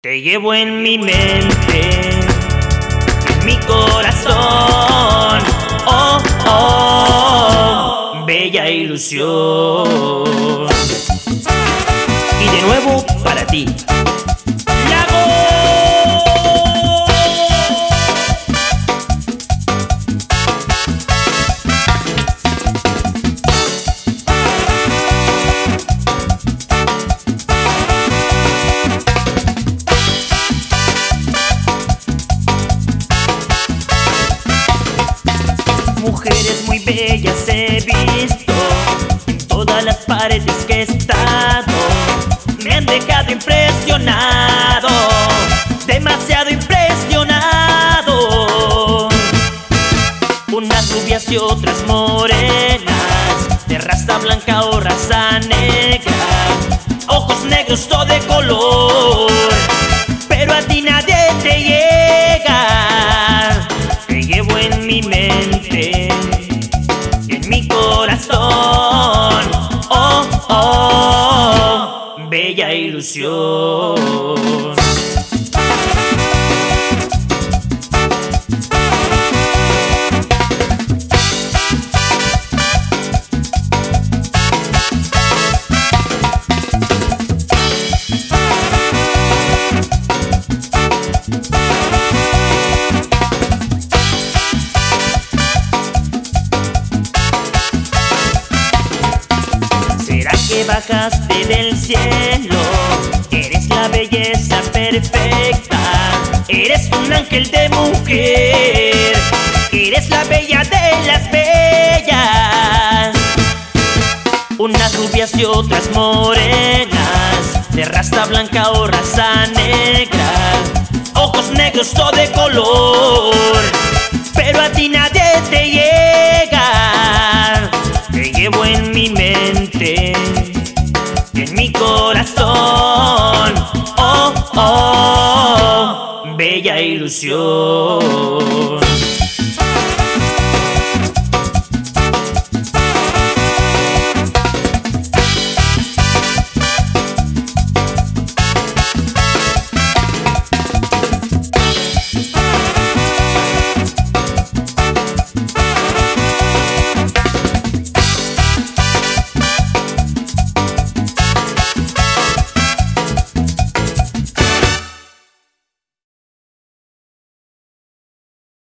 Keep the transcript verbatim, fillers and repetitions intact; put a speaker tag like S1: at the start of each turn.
S1: Te llevo en mi mente, en mi corazón, oh, oh, bella ilusión. Y de nuevo para ti, ¡Yago! Mujeres muy bellas he visto en todas las paredes que he estado. Me han dejado impresionado, demasiado impresionado. Unas rubias y otras morenas, de raza blanca o raza negra, ojos negros o de color, pero a ti nadie te llega. Te llevo en mi mente, en mi corazón, oh, oh, bella ilusión. ¿Será que bajaste del cielo? Eres la belleza perfecta, eres un ángel de mujer, eres la bella de las bellas. Unas rubias y otras morenas, de raza blanca o raza negra, ojos negros o de color, pero a ti nadie te llega. Te llevo en mi mente, en mi corazón, oh, oh, bella ilusión.